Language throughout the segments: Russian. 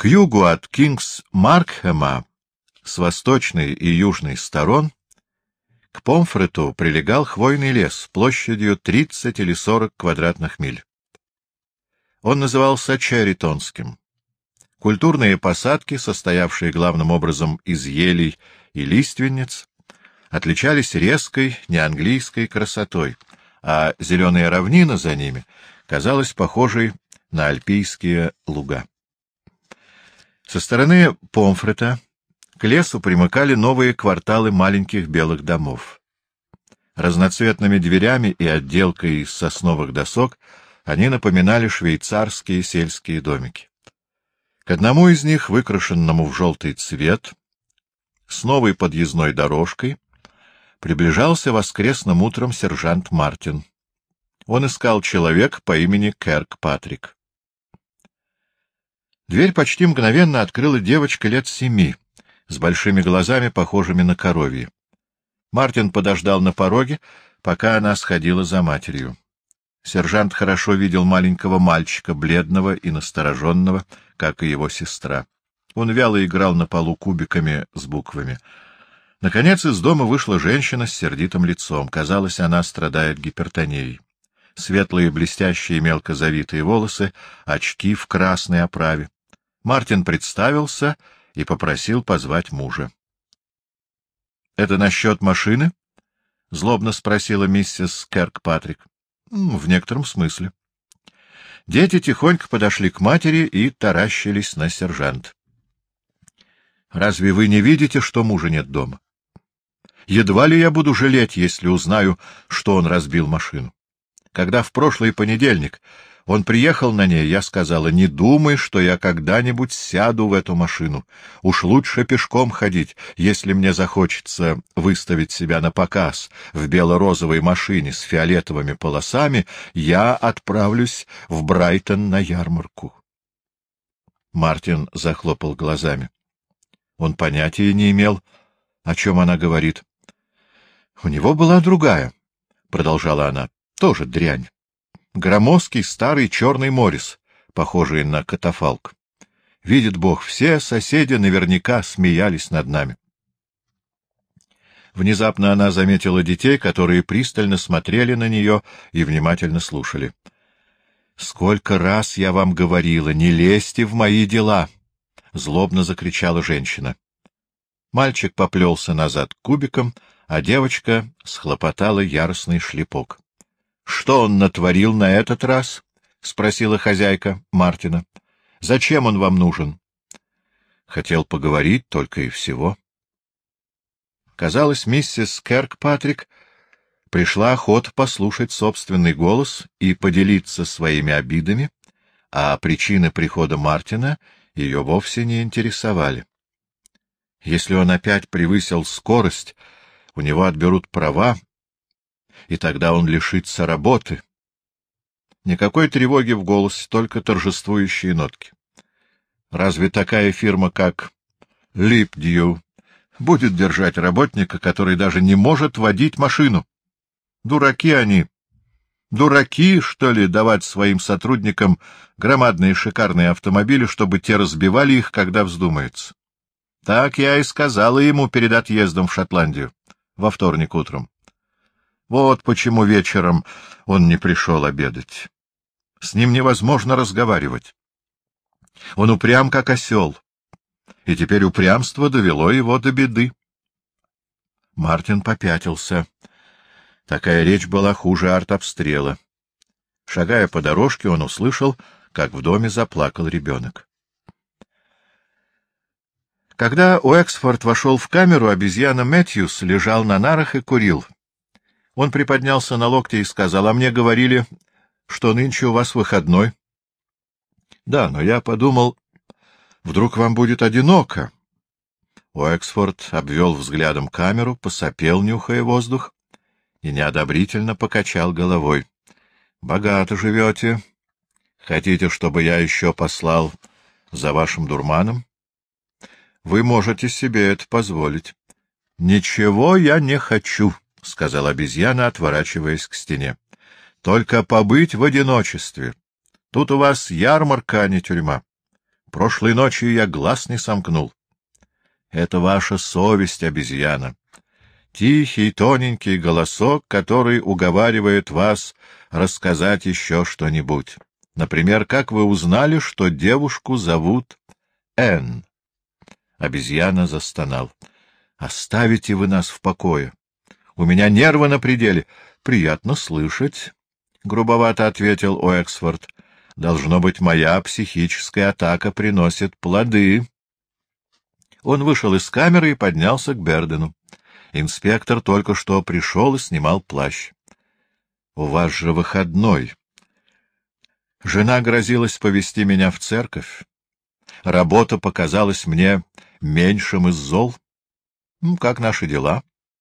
югу от Кингс-Маркхэма, с восточной и южной сторон, к Помфрету прилегал хвойный лес площадью 30 или 40 квадратных миль. Он назывался Черритонским. Культурные посадки, состоявшие главным образом из елей и лиственниц, отличались резкой неанглийской красотой, а зеленая равнина за ними казалась похожей на альпийские луга. Со стороны Помфрета к лесу примыкали новые кварталы маленьких белых домов. Разноцветными дверями и отделкой из сосновых досок они напоминали швейцарские сельские домики. К одному из них, выкрашенному в желтый цвет, с новой подъездной дорожкой, приближался воскресным утром сержант Мартин. Он искал человека по имени Киркпатрик. Дверь почти мгновенно открыла девочка лет 7, с большими глазами, похожими на коровьи. Мартин подождал на пороге, пока она сходила за матерью. Сержант хорошо видел маленького мальчика, бледного и настороженного, как и его сестра. Он вяло играл на полу кубиками с буквами. Наконец из дома вышла женщина с сердитым лицом. Казалось, она страдает гипертонией. Светлые, блестящие, мелко завитые волосы, очки в красной оправе. Мартин представился и попросил позвать мужа. — Это насчет машины? — злобно спросила миссис Киркпатрик. — В некотором смысле. Дети тихонько подошли к матери и таращились на сержанта. — Разве вы не видите, что мужа нет дома? Едва ли я буду жалеть, если узнаю, что он разбил машину. Когда в прошлый понедельник он приехал на ней, я сказала: не думай, что я когда-нибудь сяду в эту машину. Уж лучше пешком ходить, если мне захочется выставить себя на показ в бело-розовой машине с фиолетовыми полосами, я отправлюсь в Брайтон на ярмарку. Мартин захлопал глазами. Он понятия не имел, о чем она говорит. — У него была другая, — продолжала она, — тоже дрянь. Громоздкий старый черный моррис, похожий на катафалк. Видит Бог, все соседи наверняка смеялись над нами. Внезапно она заметила детей, которые пристально смотрели на нее и внимательно слушали. — Сколько раз я вам говорила, не лезьте в мои дела! — злобно закричала женщина. Мальчик поплелся назад к кубикам, а девочка схлопотала яростный шлепок. — Что он натворил на этот раз? — спросила хозяйка Мартина. — Зачем он вам нужен? — Хотел поговорить только и всего. Казалось, миссис Киркпатрик пришла охота послушать собственный голос и поделиться своими обидами, а причины прихода Мартина ее вовсе не интересовали. Если он опять превысил скорость, у него отберут права, и тогда он лишится работы. Никакой тревоги в голосе, только торжествующие нотки. Разве такая фирма, как Липдью, будет держать работника, который даже не может водить машину? Дураки они. Дураки, что ли, давать своим сотрудникам громадные шикарные автомобили, чтобы те разбивали их, когда вздумается? Так я и сказала ему перед отъездом в Шотландию, во вторник утром. Вот почему вечером он не пришел обедать. С ним невозможно разговаривать. Он упрям, как осел, и теперь упрямство довело его до беды. Мартин попятился. Такая речь была хуже артобстрела. Шагая по дорожке, он услышал, как в доме заплакал ребенок. Когда Уэксфорд вошел в камеру, обезьяна Мэтьюс лежал на нарах и курил. Он приподнялся на локте и сказал: — А мне говорили, что нынче у вас выходной. — Да, но я подумал, вдруг вам будет одиноко. Уэксфорд обвел взглядом камеру, посопел, нюхая воздух, и неодобрительно покачал головой. — Богато живете. Хотите, чтобы я еще послал за вашим дурманом? Вы можете себе это позволить. — Ничего я не хочу, — сказала обезьяна, отворачиваясь к стене. — Только побыть в одиночестве. Тут у вас ярмарка, а не тюрьма. Прошлой ночью я глаз не сомкнул. Это ваша совесть, обезьяна. Тихий, тоненький голосок, который уговаривает вас рассказать еще что-нибудь. Например, как вы узнали, что девушку зовут Энн? Обезьяна застонал. — Оставите вы нас в покое. У меня нервы на пределе. — Приятно слышать, — грубовато ответил Уэксфорд. — Должно быть, моя психическая атака приносит плоды. Он вышел из камеры и поднялся к Бердену. Инспектор только что пришел и снимал плащ. — У вас же выходной. Жена грозилась повезти меня в церковь. Работа показалась мне меньшим из зол. Как наши дела?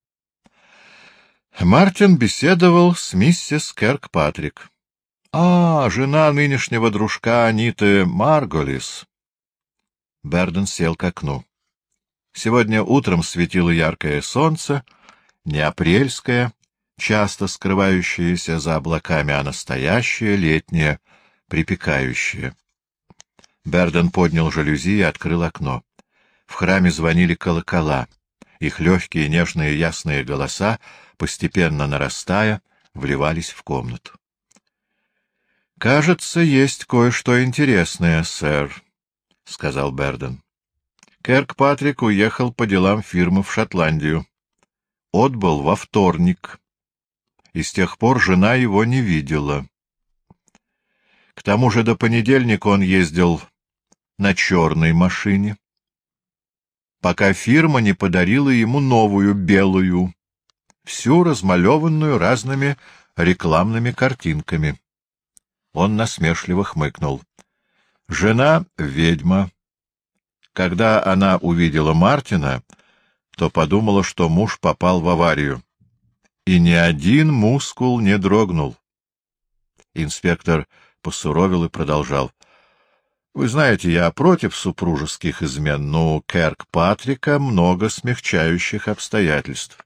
Мартин беседовал с миссис Керкпатрик. Жена нынешнего дружка Аниты Марголис. Берден сел к окну. Сегодня утром светило яркое солнце, не апрельское, часто скрывающееся за облаками, а настоящее, летнее, припекающее. Берден поднял жалюзи и открыл окно. В храме звонили колокола. Их легкие, нежные, ясные голоса, постепенно нарастая, вливались в комнату. — Кажется, есть кое-что интересное, сэр, — сказал Берден. Керкпатрик уехал по делам фирмы в Шотландию. Отбыл во вторник, и с тех пор жена его не видела. К тому же до понедельника он ездил на черной машине, пока фирма не подарила ему новую, белую, всю размалеванную разными рекламными картинками. Он насмешливо хмыкнул. Жена — ведьма. Когда она увидела Мартина, то подумала, что муж попал в аварию. И ни один мускул не дрогнул. Инспектор посуровил и продолжал. — Вы знаете, я против супружеских измен, но у Керкпатрика много смягчающих обстоятельств.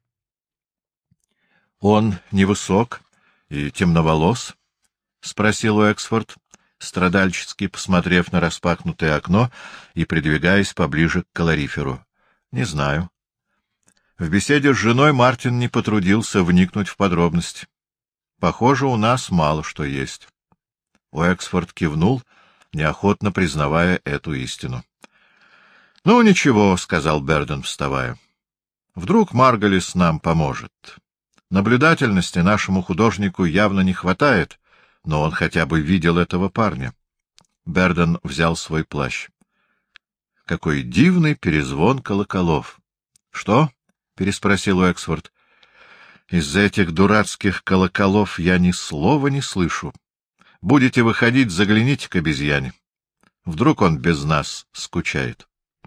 Он невысок и темноволос? — спросил Уэксфорд, страдальчески посмотрев на распахнутое окно и придвигаясь поближе к калориферу. — Не знаю. В беседе с женой Мартин не потрудился вникнуть в подробности. Похоже, у нас мало что есть. Уэксфорд кивнул, неохотно признавая эту истину. — Ну, ничего, — сказал Берден, вставая. — Вдруг Марголис нам поможет. Наблюдательности нашему художнику явно не хватает, но он хотя бы видел этого парня. Берден взял свой плащ. Какой дивный перезвон колоколов! — Что? — переспросил Уэксфорд. — Из-за этих дурацких колоколов я ни слова не слышу. Будете выходить, загляните к обезьяне. Вдруг он без нас скучает.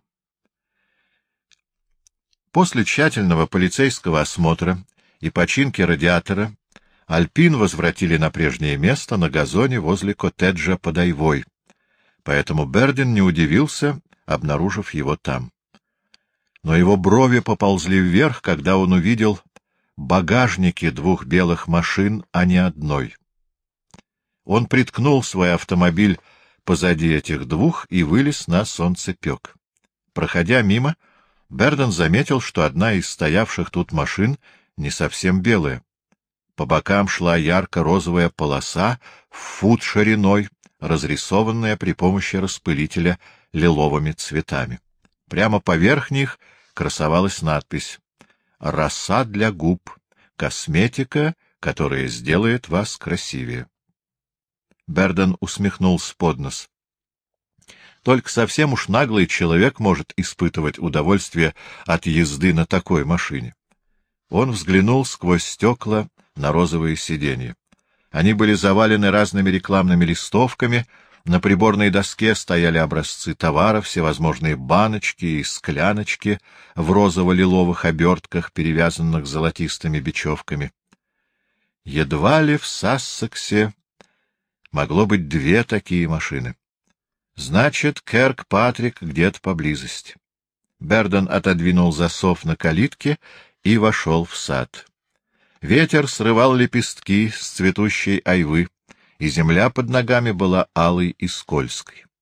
После тщательного полицейского осмотра и починки радиатора Альпин возвратили на прежнее место на газоне возле коттеджа под Айвой, поэтому Берден не удивился, обнаружив его там. Но его брови поползли вверх, когда он увидел багажники двух белых машин, а не одной. Он приткнул свой автомобиль позади этих двух и вылез на солнцепек. Проходя мимо, Берден заметил, что одна из стоявших тут машин не совсем белая. По бокам шла ярко-розовая полоса в фут шириной, разрисованная при помощи распылителя лиловыми цветами. Прямо поверх них красовалась надпись «Роса для губ. Косметика, которая сделает вас красивее». Берден усмехнулся под нос. Только совсем уж наглый человек может испытывать удовольствие от езды на такой машине. Он взглянул сквозь стекла на розовые сиденья. Они были завалены разными рекламными листовками, на приборной доске стояли образцы товара, всевозможные баночки и скляночки в розово-лиловых обертках, перевязанных золотистыми бечевками. Едва ли в Сассексе могло быть две такие машины. Значит, Керкпатрик где-то поблизости. Берден отодвинул засов на калитке и вошел в сад. Ветер срывал лепестки с цветущей айвы, и земля под ногами была алой и скользкой.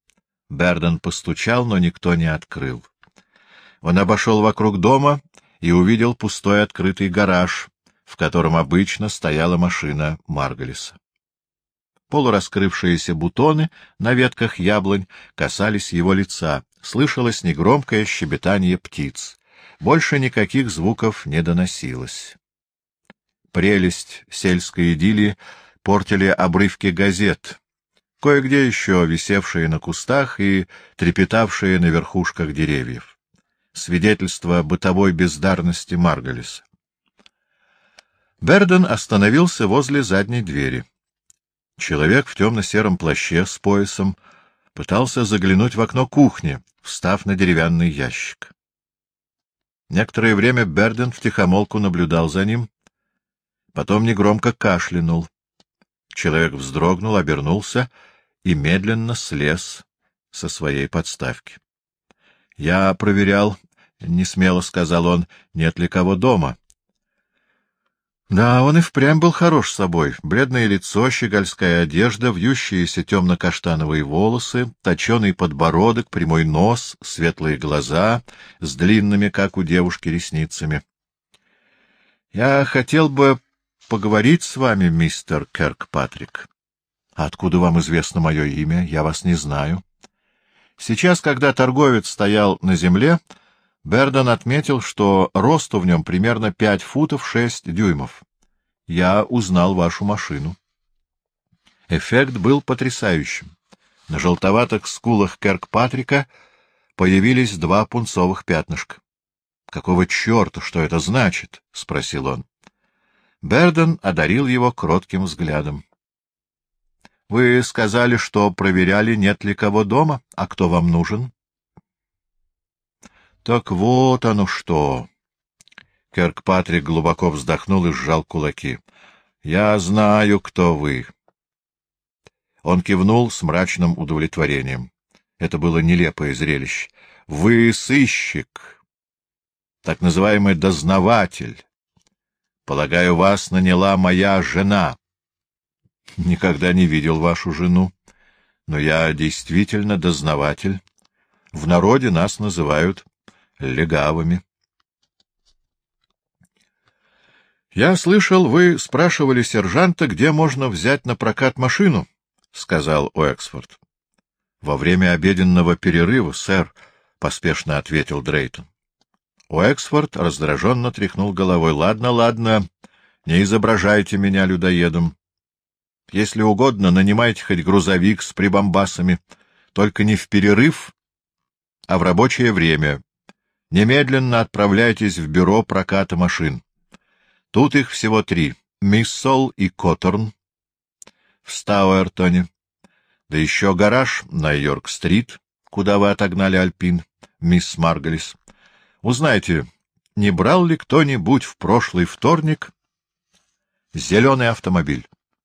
Берден постучал, но никто не открыл. Он обошел вокруг дома и увидел пустой открытый гараж, в котором обычно стояла машина Марголиса. Полураскрывшиеся бутоны на ветках яблонь касались его лица, слышалось негромкое щебетание птиц. Больше никаких звуков не доносилось. Прелесть сельской идиллии портили обрывки газет, кое-где еще висевшие на кустах и трепетавшие на верхушках деревьев. Свидетельство бытовой бездарности Марголиса. Берден остановился возле задней двери. Человек в темно-сером плаще с поясом пытался заглянуть в окно кухни, встав на деревянный ящик. Некоторое время Берден втихомолку наблюдал за ним, потом негромко кашлянул. Человек вздрогнул, обернулся и медленно слез со своей подставки. — Я проверял, — несмело сказал он, — нет ли кого дома. Да, он и впрямь был хорош собой. Бледное лицо, щегольская одежда, вьющиеся темно-каштановые волосы, точеный подбородок, прямой нос, светлые глаза с длинными, как у девушки, ресницами. — Я хотел бы поговорить с вами, мистер Киркпатрик. — Откуда вам известно мое имя? Я вас не знаю. Сейчас, когда торговец стоял на земле, Берден отметил, что росту в нем примерно 5 футов 6 дюймов. Я узнал вашу машину. Эффект был потрясающим. На желтоватых скулах Киркпатрика появились 2 пунцовых пятнышка. — Какого черта, что это значит? — спросил он. Берден одарил его кротким взглядом. — Вы сказали, что проверяли, нет ли кого дома, а кто вам нужен? — Так вот оно что! Киркпатрик глубоко вздохнул и сжал кулаки. — Я знаю, кто вы. Он кивнул с мрачным удовлетворением. Это было нелепое зрелище. — Вы сыщик, так называемый дознаватель. Полагаю, вас наняла моя жена. — Никогда не видел вашу жену, но я действительно дознаватель. В народе нас называют легавыми. — Я слышал, вы спрашивали сержанта, где можно взять на прокат машину, — сказал Уэксфорд. — Во время обеденного перерыва, сэр, — поспешно ответил Дрейтон. Уэксфорд раздраженно тряхнул головой. — Ладно, ладно, не изображайте меня людоедом. Если угодно, нанимайте хоть грузовик с прибамбасами, только не в перерыв, а в рабочее время. Немедленно отправляйтесь в бюро проката машин. Тут их всего 3 — Миссол и Коттерн в Стауэртоне, да еще гараж на Йорк-стрит, куда вы отогнали Альпин, мисс Марголис. Узнайте, не брал ли кто-нибудь в прошлый вторник зеленый автомобиль?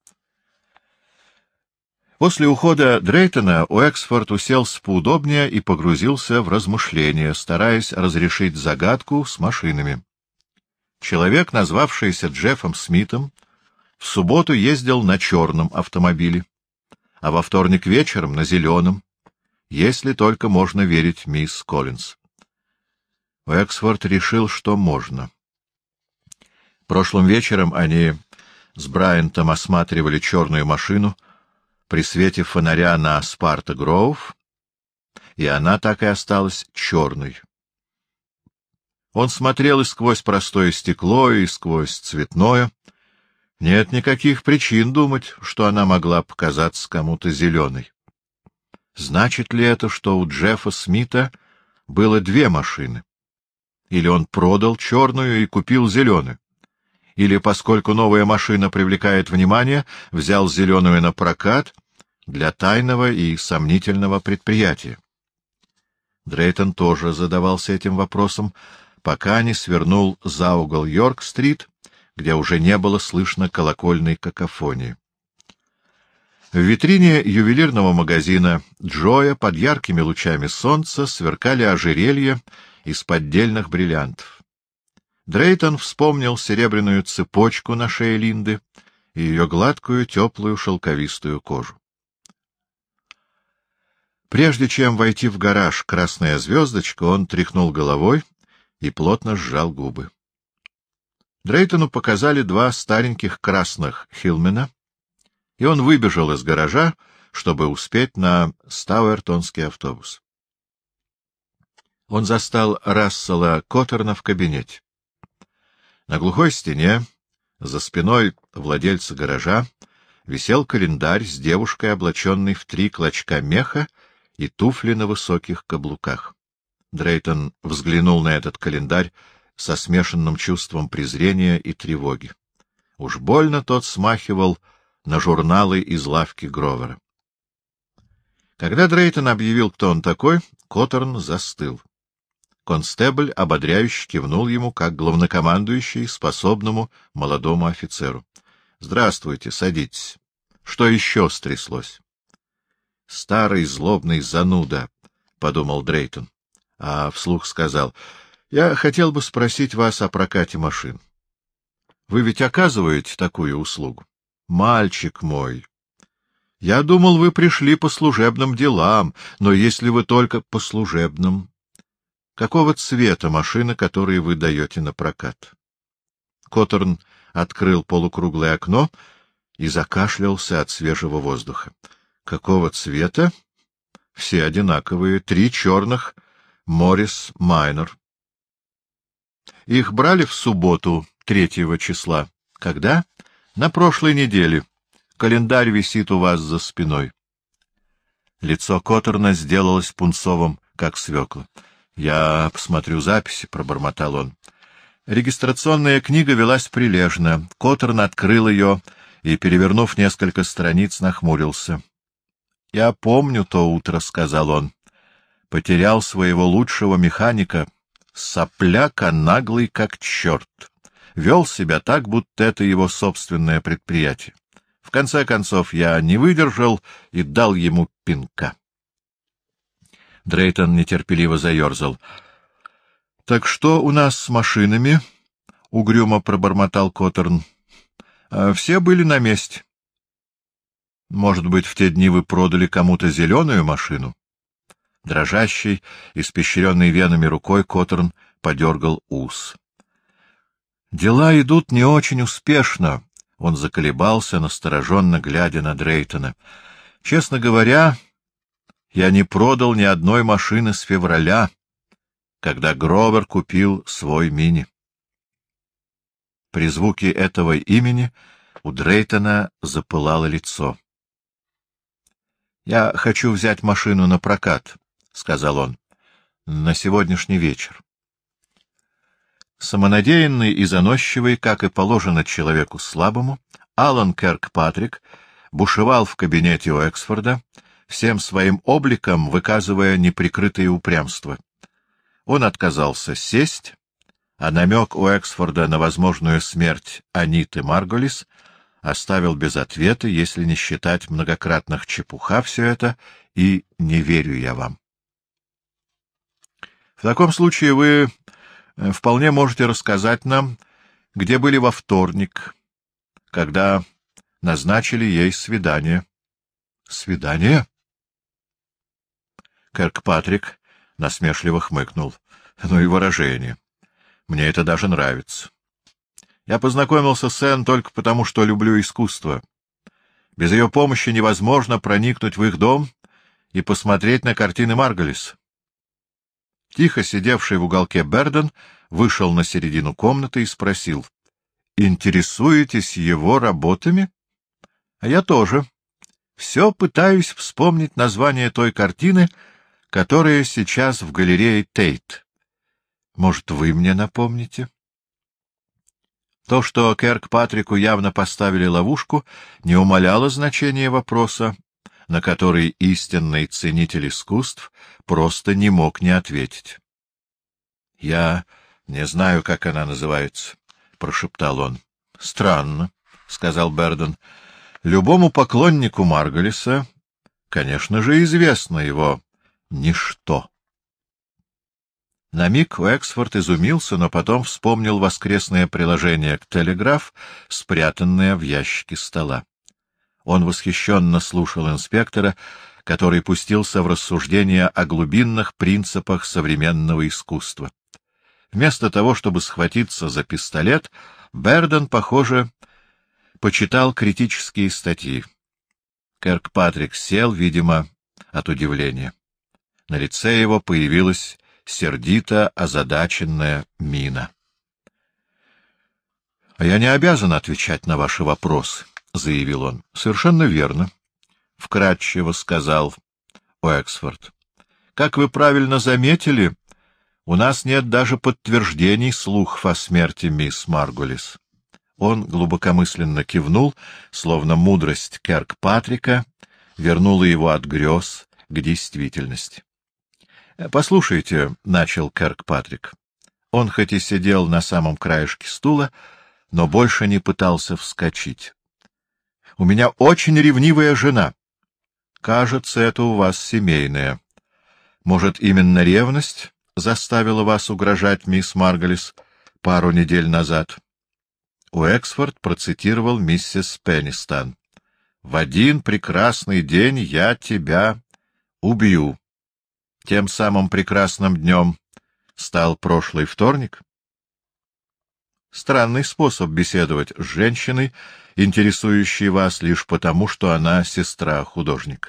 После ухода Дрейтона Уэксфорд уселся поудобнее и погрузился в размышления, стараясь разрешить загадку с машинами. Человек, назвавшийся Джеффом Смитом, в субботу ездил на черном автомобиле, а во вторник вечером на зеленом, если только можно верить мисс Коллинз. Уэксфорд решил, что можно. Прошлым вечером они с Брайантом осматривали черную машину при свете фонаря на Спарта-Гроув, и она так и осталась черной. Он смотрел и сквозь простое стекло, и сквозь цветное. Нет никаких причин думать, что она могла показаться кому-то зеленой. Значит ли это, что у Джеффа Смита было 2 машины? Или он продал черную и купил зеленую? Или, поскольку новая машина привлекает внимание, взял зеленую на прокат для тайного и сомнительного предприятия? Дрейтон тоже задавался этим вопросом, пока не свернул за угол Йорк-стрит, где уже не было слышно колокольной какофонии. В витрине ювелирного магазина Джоя под яркими лучами солнца сверкали ожерелья из поддельных бриллиантов. Дрейтон вспомнил серебряную цепочку на шее Линды и ее гладкую, теплую, шелковистую кожу. Прежде чем войти в гараж «Красная звездочка», он тряхнул головой и плотно сжал губы. Дрейтону показали два стареньких красных Хилмена, и он выбежал из гаража, чтобы успеть на Стауэртонский автобус. Он застал Рассела Коттерна в кабинете. На глухой стене, за спиной владельца гаража, висел календарь с девушкой, облаченной в 3 клочка меха и туфли на высоких каблуках. Дрейтон взглянул на этот календарь со смешанным чувством презрения и тревоги. Уж больно тот смахивал на журналы из лавки Гровера. Когда Дрейтон объявил, кто он такой, Коттерн застыл. Констебль ободряюще кивнул ему, как главнокомандующий способному молодому офицеру. — Здравствуйте, садитесь. Что еще стряслось? — Старый злобный зануда, — подумал Дрейтон, а вслух сказал: — Я хотел бы спросить вас о прокате машин. Вы ведь оказываете такую услугу? — Мальчик мой, я думал, вы пришли по служебным делам, но если вы только по служебным... Какого цвета машина, которые вы даете на прокат? Коттерн открыл полукруглое окно и закашлялся от свежего воздуха. — Какого цвета? — Все одинаковые. 3 черных Моррис Майнер. Их брали в субботу, 3 числа. Когда? На прошлой неделе. Календарь висит у вас за спиной. Лицо Коттерна сделалось пунцовым, как свекла. — Я посмотрю записи, — пробормотал он. Регистрационная книга велась прилежно. Коттерн открыл ее и, перевернув несколько страниц, нахмурился. — Я помню то утро, — сказал он. — Потерял своего лучшего механика, сопляка наглый как черт. Вел себя так, будто это его собственное предприятие. В конце концов, я не выдержал и дал ему пинка. Дрейтон нетерпеливо заерзал. — Так что у нас с машинами? — угрюмо пробормотал Коттерн. — Все были на месте. — Может быть, в те дни вы продали кому-то зеленую машину? Дрожащей, испещренной венами рукой Коттерн подергал ус. — Дела идут не очень успешно. Он заколебался, настороженно глядя на Дрейтона. — Честно говоря... Я не продал ни одной машины с февраля, когда Гровер купил свой мини. При звуке этого имени у Дрейтона запылало лицо. — Я хочу взять машину на прокат, — сказал он, — на сегодняшний вечер. Самонадеянный и заносчивый, как и положено человеку слабому, Алан Керкпатрик бушевал в кабинете у Эксфорда, всем своим обликом выказывая неприкрытое упрямство. Он отказался сесть, а намек у Эксфорда на возможную смерть Аниты Марголис оставил без ответа, если не считать многократных чепуха все это, и «не верю я вам». В таком случае вы вполне можете рассказать нам, где были во вторник, когда назначили ей свидание. — Свидание? Керкпатрик насмешливо хмыкнул. — Ну и выражение. Мне это даже нравится. Я познакомился с Энн только потому, что люблю искусство. Без ее помощи невозможно проникнуть в их дом и посмотреть на картины Марголис. Тихо сидевший в уголке Берден вышел на середину комнаты и спросил: — Интересуетесь его работами? — А я тоже. Все пытаюсь вспомнить название той картины, которая сейчас в галерее Тейт. Может, вы мне напомните? То, что Керкпатрику явно поставили ловушку, не умаляло значения вопроса, на который истинный ценитель искусств просто не мог не ответить. — Я не знаю, как она называется, — прошептал он. — Странно, — сказал Берден. — Любому поклоннику Марголиса, конечно же, известно его ничто. На миг Уэксфорд изумился, но потом вспомнил воскресное приложение к «Телеграф», спрятанное в ящике стола. Он восхищенно слушал инспектора, который пустился в рассуждения о глубинных принципах современного искусства. Вместо того, чтобы схватиться за пистолет, Берден, похоже, почитал критические статьи. Киркпатрик сел, видимо, от удивления. На лице его появилась сердито озадаченная мина. — Я не обязан отвечать на ваши вопросы, — заявил он. — Совершенно верно, — вкратчиво сказал Уэксфорд. — Как вы правильно заметили, у нас нет даже подтверждений слухов о смерти мисс Маргулис. Он глубокомысленно кивнул, словно мудрость Киркпатрика вернула его от грез к действительности. — Послушайте, — начал Киркпатрик. Он хоть и сидел на самом краешке стула, но больше не пытался вскочить. — У меня очень ревнивая жена. Кажется, это у вас семейное. Может, именно ревность заставила вас угрожать мисс Марголис пару недель назад? Уэксфорд процитировал миссис Пеннистон. «В один прекрасный день я тебя убью». Тем самым прекрасным днем стал прошлый вторник. Странный способ беседовать с женщиной, интересующей вас лишь потому, что она сестра художника.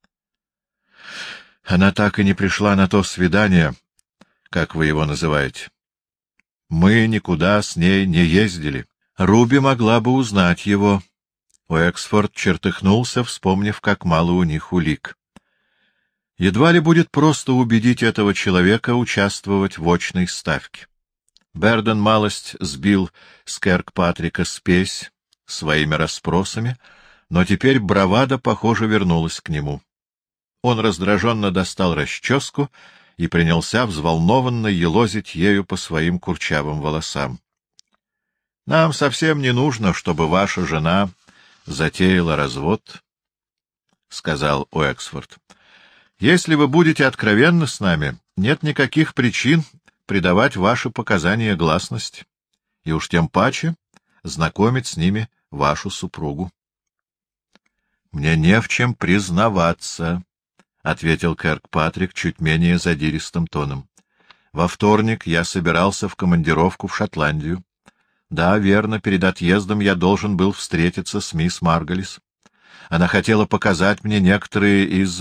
Она так и не пришла на то свидание, как вы его называете. Мы никуда с ней не ездили. Руби могла бы узнать его. Уэксфорд чертыхнулся, вспомнив, как мало у них улик. Едва ли будет просто убедить этого человека участвовать в очной ставке. Берден малость сбил с Киркпатрика спесь своими расспросами, но теперь бравада, похоже, вернулась к нему. Он раздраженно достал расческу и принялся взволнованно елозить ею по своим курчавым волосам. — Нам совсем не нужно, чтобы ваша жена затеяла развод, — сказал Уэксфорд. — Если вы будете откровенны с нами, нет никаких причин придавать ваши показания гласности, и уж тем паче знакомить с ними вашу супругу. — Мне не в чем признаваться, — ответил Киркпатрик чуть менее задиристым тоном. — Во вторник я собирался в командировку в Шотландию. Да, верно, перед отъездом я должен был встретиться с мисс Марголис. Она хотела показать мне некоторые из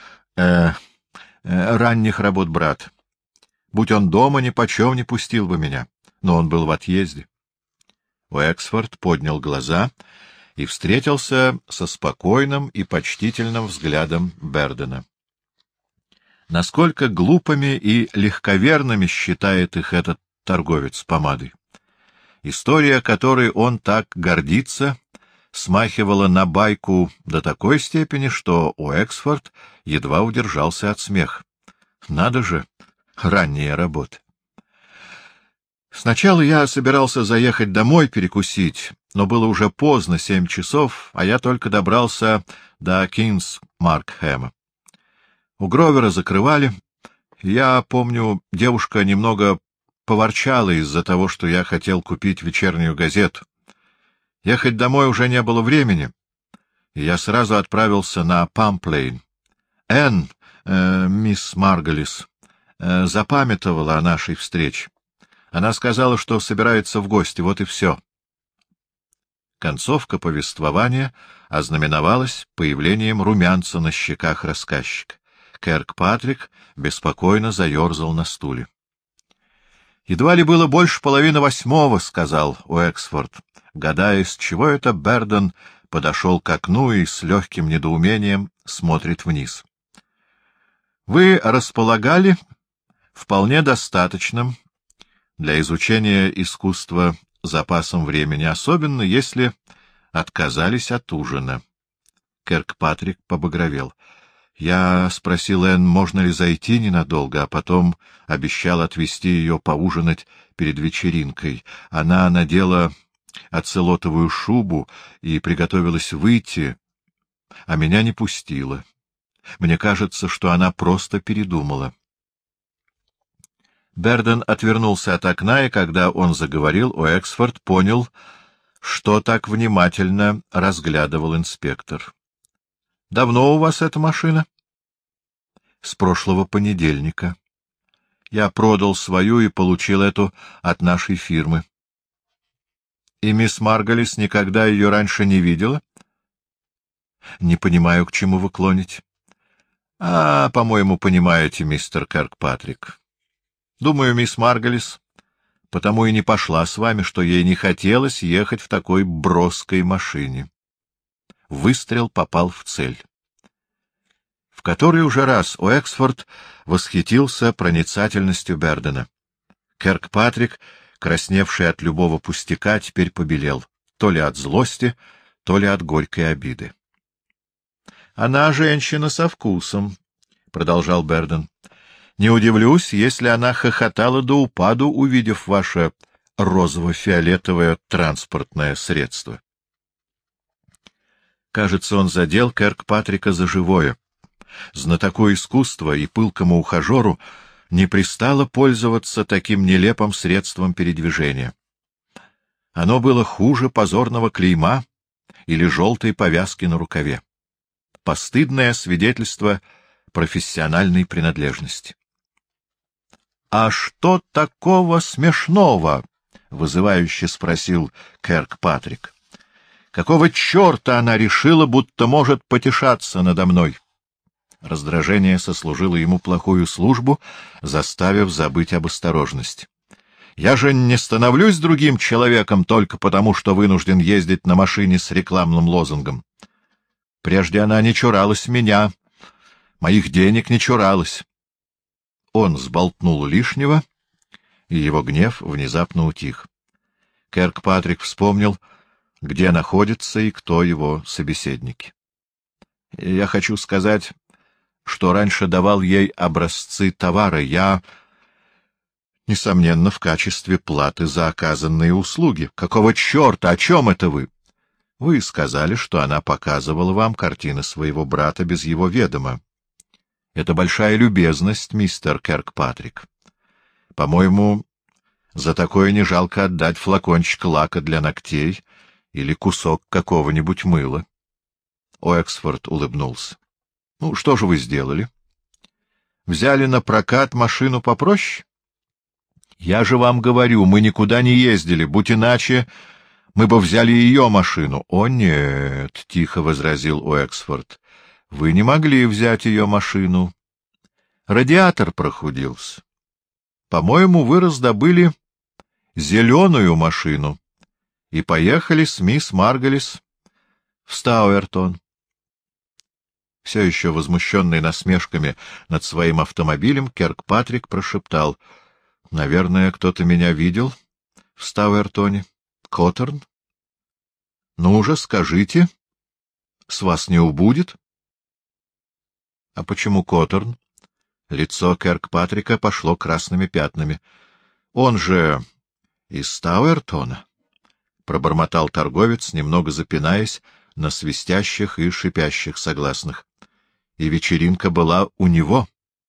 ранних работ брата. Будь он дома, нипочем не пустил бы меня, но он был в отъезде. Уэксфорд поднял глаза и встретился со спокойным и почтительным взглядом Бердена. Насколько глупыми и легковерными считает их этот торговец помадой? История, которой он так гордится, смахивала на байку до такой степени, что Уэксфорд едва удержался от смеха. Надо же, ранняя работа. Сначала я собирался заехать домой перекусить, но было уже поздно, 7 часов, а я только добрался до Кингсмаркхэма. У Гровера закрывали. Я помню, девушка немного поворчала из-за того, что я хотел купить вечернюю газету. Ехать домой уже не было времени, и я сразу отправился на Памплейн. Энн, мисс Марголис, запамятовала о нашей встрече. Она сказала, что собирается в гости, вот и все. Концовка повествования ознаменовалась появлением румянца на щеках рассказчика. Киркпатрик беспокойно заерзал на стуле. — Едва ли было больше 7:30, — сказал Уэксфорд, гадая, с чего это Берден подошел к окну и с легким недоумением смотрит вниз. — Вы располагали вполне достаточным для изучения искусства запасом времени, особенно если отказались от ужина. Киркпатрик побагровел. Я спросил Энн, можно ли зайти ненадолго, а потом обещал отвезти ее поужинать перед вечеринкой. Она надела оцелотовую шубу и приготовилась выйти, а меня не пустила. Мне кажется, что она просто передумала. Берден отвернулся от окна, и когда он заговорил, Уэксфорд понял, что так внимательно разглядывал инспектор. — Давно у вас эта машина? с прошлого понедельника. Я продал свою и получил эту от нашей фирмы. И мисс Марголис никогда ее раньше не видела? Не понимаю, к чему вы клоните. По-моему, понимаете, мистер Киркпатрик. Думаю, мисс Марголис потому и не пошла с вами, что ей не хотелось ехать в такой броской машине. Выстрел попал в цель. В который уже раз Уэксфорд восхитился проницательностью Бердена. Киркпатрик, красневший от любого пустяка, теперь побелел, то ли от злости, то ли от горькой обиды. — Она женщина со вкусом, — продолжал Берден. — Не удивлюсь, если она хохотала до упаду, увидев ваше розово-фиолетовое транспортное средство. Кажется, он задел Киркпатрика за живое. Знатоку искусства и пылкому ухажеру не пристало пользоваться таким нелепым средством передвижения. Оно было хуже позорного клейма или желтой повязки на рукаве. Постыдное свидетельство профессиональной принадлежности. — А что такого смешного? — вызывающе спросил Киркпатрик. — Какого черта она решила, будто может потешаться надо мной? Раздражение сослужило ему плохую службу, заставив забыть об осторожности. Я же не становлюсь другим человеком только потому, что вынужден ездить на машине с рекламным лозунгом. Прежде она не чуралась меня, моих денег не чуралась. Он сболтнул лишнего, и его гнев внезапно утих. Киркпатрик вспомнил, где находится и кто его собеседники. Я хочу сказать, что раньше давал ей образцы товара. Я, несомненно, в качестве платы за оказанные услуги. Какого черта? О чем это вы? Вы сказали, что она показывала вам картины своего брата без его ведома. Это большая любезность, мистер Киркпатрик. По-моему, за такое не жалко отдать флакончик лака для ногтей или кусок какого-нибудь мыла. Уэксфорд улыбнулся. — Ну, что же вы сделали? Взяли на прокат машину попроще? Я же вам говорю, мы никуда не ездили, будь иначе, мы бы взяли ее машину. — О, нет, — тихо возразил Уэксфорд, — вы не могли взять ее машину. Радиатор прохудился. По-моему, вы раздобыли зеленую машину и поехали с мисс Марголис в Стауэртон. Все еще возмущенный насмешками над своим автомобилем, Киркпатрик прошептал: — Наверное, кто-то меня видел в Стауэртоне. Коттерн? — Ну же, скажите, с вас не убудет? — А почему Коттерн? Лицо Киркпатрика пошло красными пятнами. — Он же из Стауэртона, — пробормотал торговец, немного запинаясь на свистящих и шипящих согласных. И вечеринка была у него.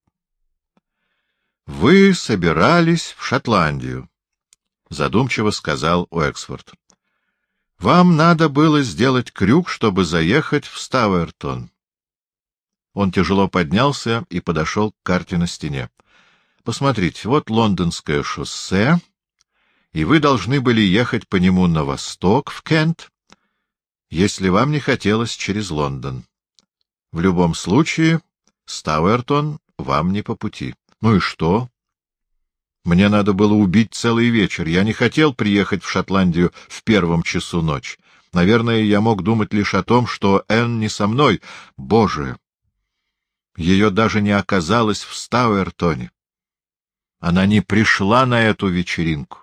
— Вы собирались в Шотландию, — задумчиво сказал Уэксфорд. — Вам надо было сделать крюк, чтобы заехать в Стауэртон. Он тяжело поднялся и подошел к карте на стене. — Посмотрите, вот Лондонское шоссе, и вы должны были ехать по нему на восток, в Кент, если вам не хотелось через Лондон. В любом случае, Стауэртон вам не по пути. Ну и что? Мне надо было убить целый вечер. Я не хотел приехать в Шотландию в 1 часу ночи. Наверное, я мог думать лишь о том, что Энн не со мной. Боже! Ее даже не оказалось в Стауэртоне. Она не пришла на эту вечеринку.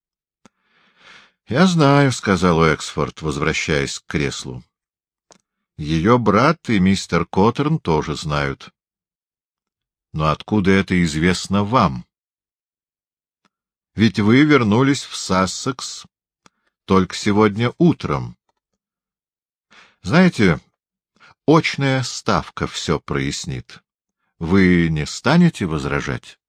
— Я знаю, — сказал Уэксфорд, возвращаясь к креслу. — Ее брат и мистер Коттерн тоже знают. Но откуда это известно вам? Ведь вы вернулись в Сассекс только сегодня утром. Знаете, очная ставка все прояснит. Вы не станете возражать?